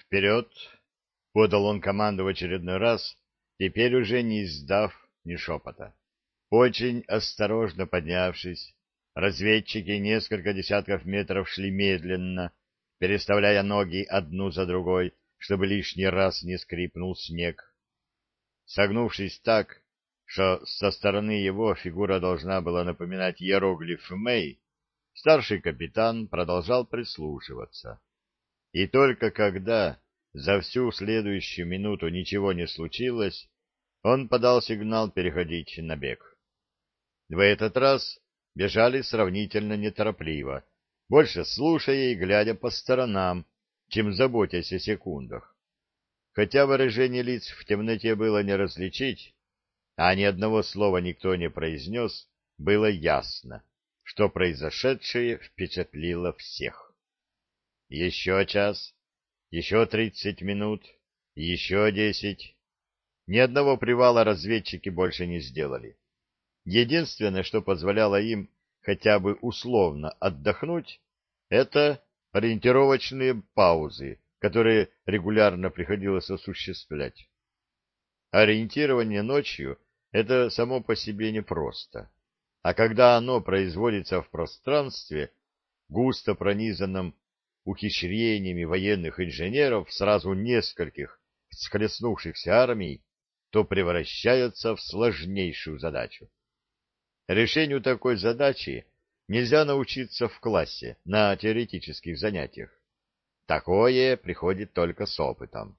«Вперед!» — подал он команду в очередной раз, теперь уже не издав ни шепота. Очень осторожно поднявшись, разведчики несколько десятков метров шли медленно, переставляя ноги одну за другой, чтобы лишний раз не скрипнул снег. Согнувшись так, что со стороны его фигура должна была напоминать иероглиф Мэй, старший капитан продолжал прислушиваться. И только когда за всю следующую минуту ничего не случилось, он подал сигнал переходить на бег. В этот раз бежали сравнительно неторопливо, больше слушая и глядя по сторонам, чем заботясь о секундах. Хотя выражение лиц в темноте было не различить, а ни одного слова никто не произнес, было ясно, что произошедшее впечатлило всех. Еще час, еще 30 минут, еще 10. Ни одного привала разведчики больше не сделали. Единственное, что позволяло им хотя бы условно отдохнуть, это ориентировочные паузы, которые регулярно приходилось осуществлять. Ориентирование ночью — это само по себе непросто, а когда оно производится в пространстве, густо пронизанном ухищрениями военных инженеров сразу нескольких схлестнувшихся армий, то превращается в сложнейшую задачу. Решению такой задачи нельзя научиться в классе на теоретических занятиях. Такое приходит только с опытом.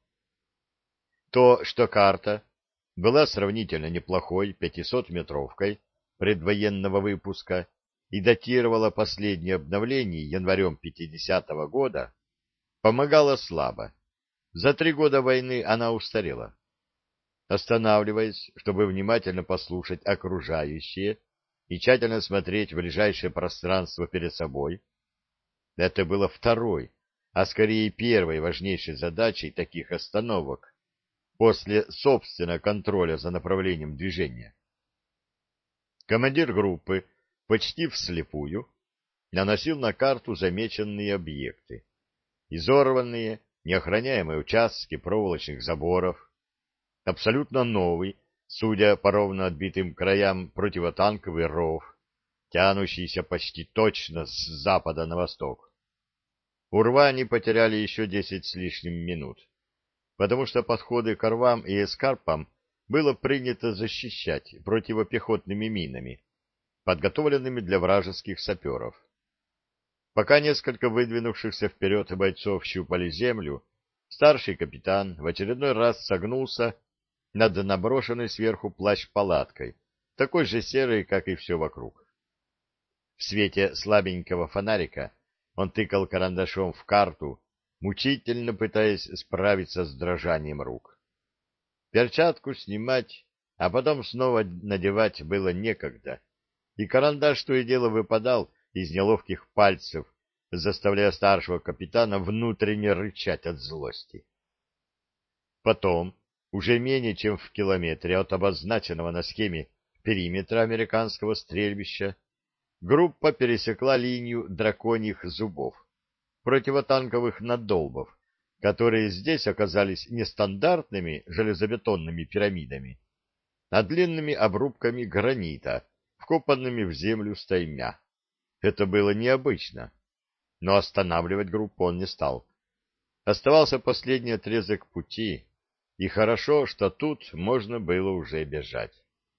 То, что карта была сравнительно неплохой 500-метровкой предвоенного выпуска и датировала последнее обновление январем 50-го года, помогало слабо. За 3 года войны она устарела. Останавливаясь, чтобы внимательно послушать окружающее и тщательно смотреть в ближайшее пространство перед собой, это было второй, а скорее первой важнейшей задачей таких остановок после собственного контроля за направлением движения. Командир группы почти вслепую наносил на карту замеченные объекты, изорванные, неохраняемые участки проволочных заборов, абсолютно новый, судя по ровно отбитым краям, противотанковый ров, тянущийся почти точно с запада на восток. У рва они потеряли еще 10 с лишним минут, потому что подходы к рвам и эскарпам было принято защищать противопехотными минами, подготовленными для вражеских саперов. Пока несколько выдвинувшихся вперед бойцов щупали землю, старший капитан в очередной раз согнулся над наброшенной сверху плащ-палаткой, такой же серой, как и все вокруг. В свете слабенького фонарика он тыкал карандашом в карту, мучительно пытаясь справиться с дрожанием рук. Перчатку снимать, а потом снова надевать было некогда, и карандаш то и дело выпадал из неловких пальцев, заставляя старшего капитана внутренне рычать от злости. Потом, уже менее чем в километре от обозначенного на схеме периметра американского стрельбища, группа пересекла линию драконьих зубов, противотанковых надолбов, которые здесь оказались не стандартными железобетонными пирамидами, а длинными обрубками гранита, вкопанными в землю стаймя. Это было необычно, но останавливать группу он не стал. Оставался последний отрезок пути, и хорошо, что тут можно было уже бежать.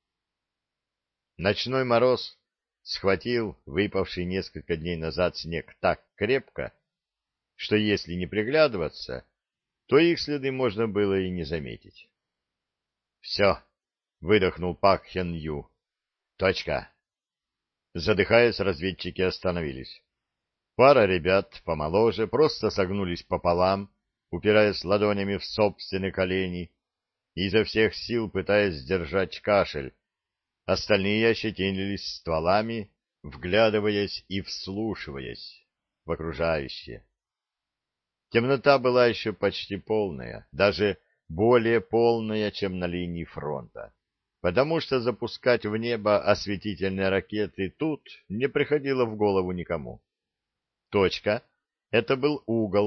Ночной мороз схватил выпавший несколько дней назад снег так крепко, что если не приглядываться, то их следы можно было и не заметить. «Все», — выдохнул Пак Хен Ю. «Точка». Задыхаясь, разведчики остановились. Пара ребят помоложе просто согнулись пополам, упираясь ладонями в собственные колени, и изо всех сил пытаясь сдержать кашель. Остальные ощетинились стволами, вглядываясь и вслушиваясь в окружающее. Темнота была еще почти полная, даже более полная, чем на линии фронта, потому что запускать в небо осветительные ракеты тут не приходило в голову никому. Точка — это был угол,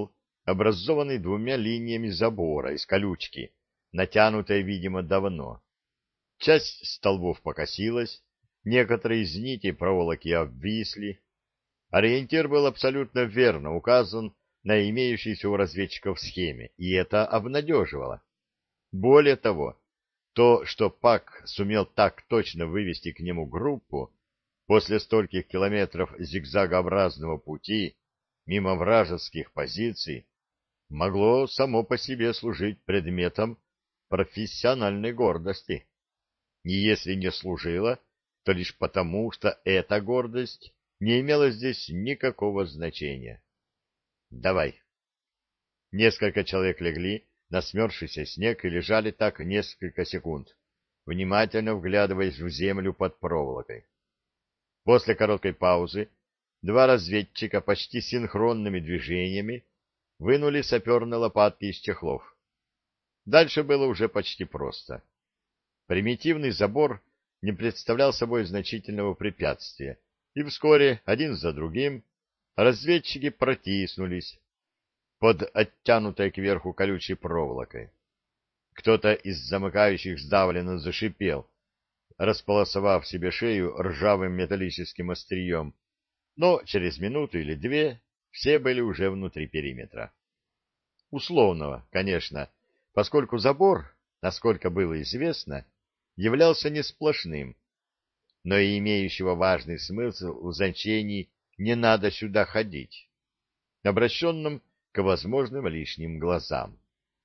образованный двумя линиями забора из колючки, натянутой, видимо, давно. Часть столбов покосилась, некоторые из нитей проволоки обвисли. Ориентир был абсолютно верно указан на имеющейся у разведчиков схеме, и это обнадеживало. Более того, то, что Пак сумел так точно вывести к нему группу после стольких километров зигзагообразного пути мимо вражеских позиций, могло само по себе служить предметом профессиональной гордости. И если не служило, то лишь потому, что эта гордость не имела здесь никакого значения. «Давай». Несколько человек легли на смерзшийся снег и лежали так несколько секунд, внимательно вглядываясь в землю под проволокой. После короткой паузы два разведчика почти синхронными движениями вынули саперные лопатки из чехлов. Дальше было уже почти просто. Примитивный забор не представлял собой значительного препятствия, и вскоре, один за другим, разведчики протиснулись под оттянутой кверху колючей проволокой. Кто-то из замыкающих сдавленно зашипел, располосовав себе шею ржавым металлическим острием, но через минуту или две все были уже внутри периметра. Условного, конечно, поскольку забор, насколько было известно, являлся не сплошным, но и имеющего важный смысл в значении «не надо сюда ходить», обращенном к возможным лишним глазам.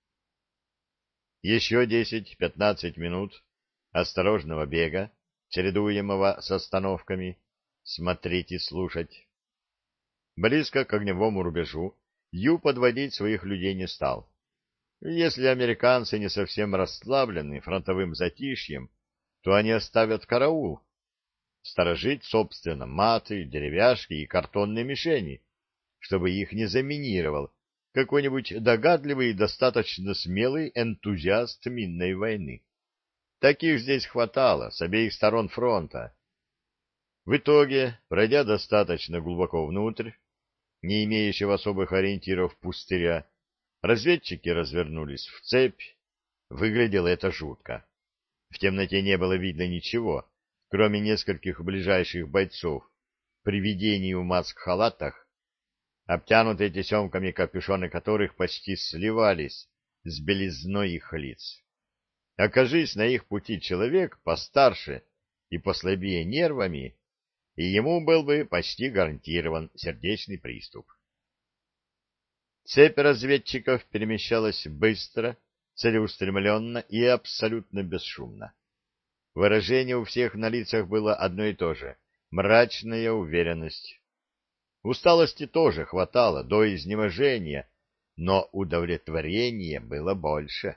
Еще 10-15 минут осторожного бега, чередуемого с остановками, смотреть и слушать. Близко к огневому рубежу Ю подводить своих людей не стал. Если американцы не совсем расслаблены фронтовым затишьем, то они оставят караул, сторожить, собственно, маты, деревяшки и картонные мишени, чтобы их не заминировал какой-нибудь догадливый и достаточно смелый энтузиаст минной войны. Таких здесь хватало с обеих сторон фронта. В итоге, пройдя достаточно глубоко внутрь, не имеющего особых ориентиров пустыря, разведчики развернулись в цепь. Выглядело это жутко. В темноте не было видно ничего, кроме нескольких ближайших бойцов, привидений в маск-халатах, обтянутые тесемками капюшоны которых почти сливались с белизной их лиц. Окажись на их пути человек постарше и послабее нервами, и ему был бы почти гарантирован сердечный приступ. Цепь разведчиков перемещалась быстро, целеустремленно и абсолютно бесшумно. Выражение у всех на лицах было одно и то же — мрачная уверенность. Усталости тоже хватало до изнеможения, но удовлетворения было больше.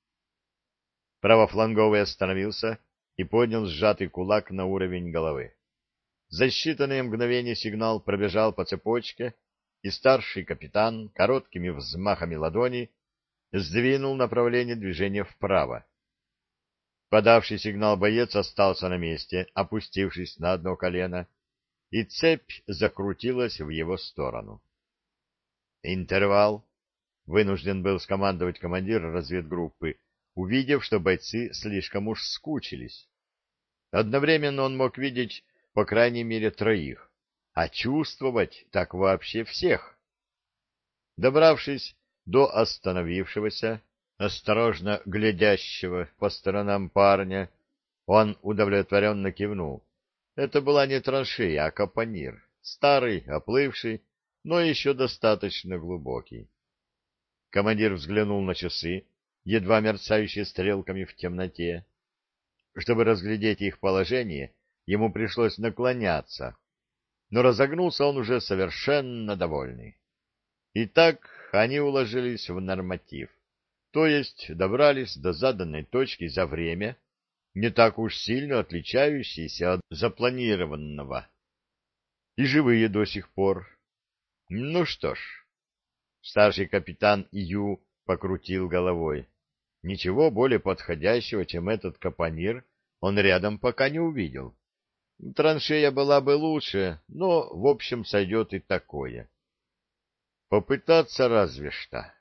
Правофланговый остановился и поднял сжатый кулак на уровень головы. За считанные мгновения сигнал пробежал по цепочке, и старший капитан короткими взмахами ладони сдвинул направление движения вправо. Подавший сигнал боец остался на месте, опустившись на одно колено, и цепь закрутилась в его сторону. «Интервал!» — вынужден был скомандовать командир разведгруппы, увидев, что бойцы слишком уж скучились. Одновременно он мог видеть по крайней мере троих, а чувствовать так вообще всех. Добравшись до остановившегося, осторожно глядящего по сторонам парня, он удовлетворенно кивнул. Это была не траншея, а капонир, старый, оплывший, но еще достаточно глубокий. Командир взглянул на часы, едва мерцающие стрелками в темноте. Чтобы разглядеть их положение, ему пришлось наклоняться, но разогнулся он уже совершенно довольный. Итак, они уложились в норматив, то есть добрались до заданной точки за время, не так уж сильно отличающейся от запланированного. И живые до сих пор. Ну что ж, старший капитан Ю покрутил головой. Ничего более подходящего, чем этот капонир, он рядом пока не увидел. Траншея была бы лучше, но, в общем, сойдет и такое. Попытаться разве что.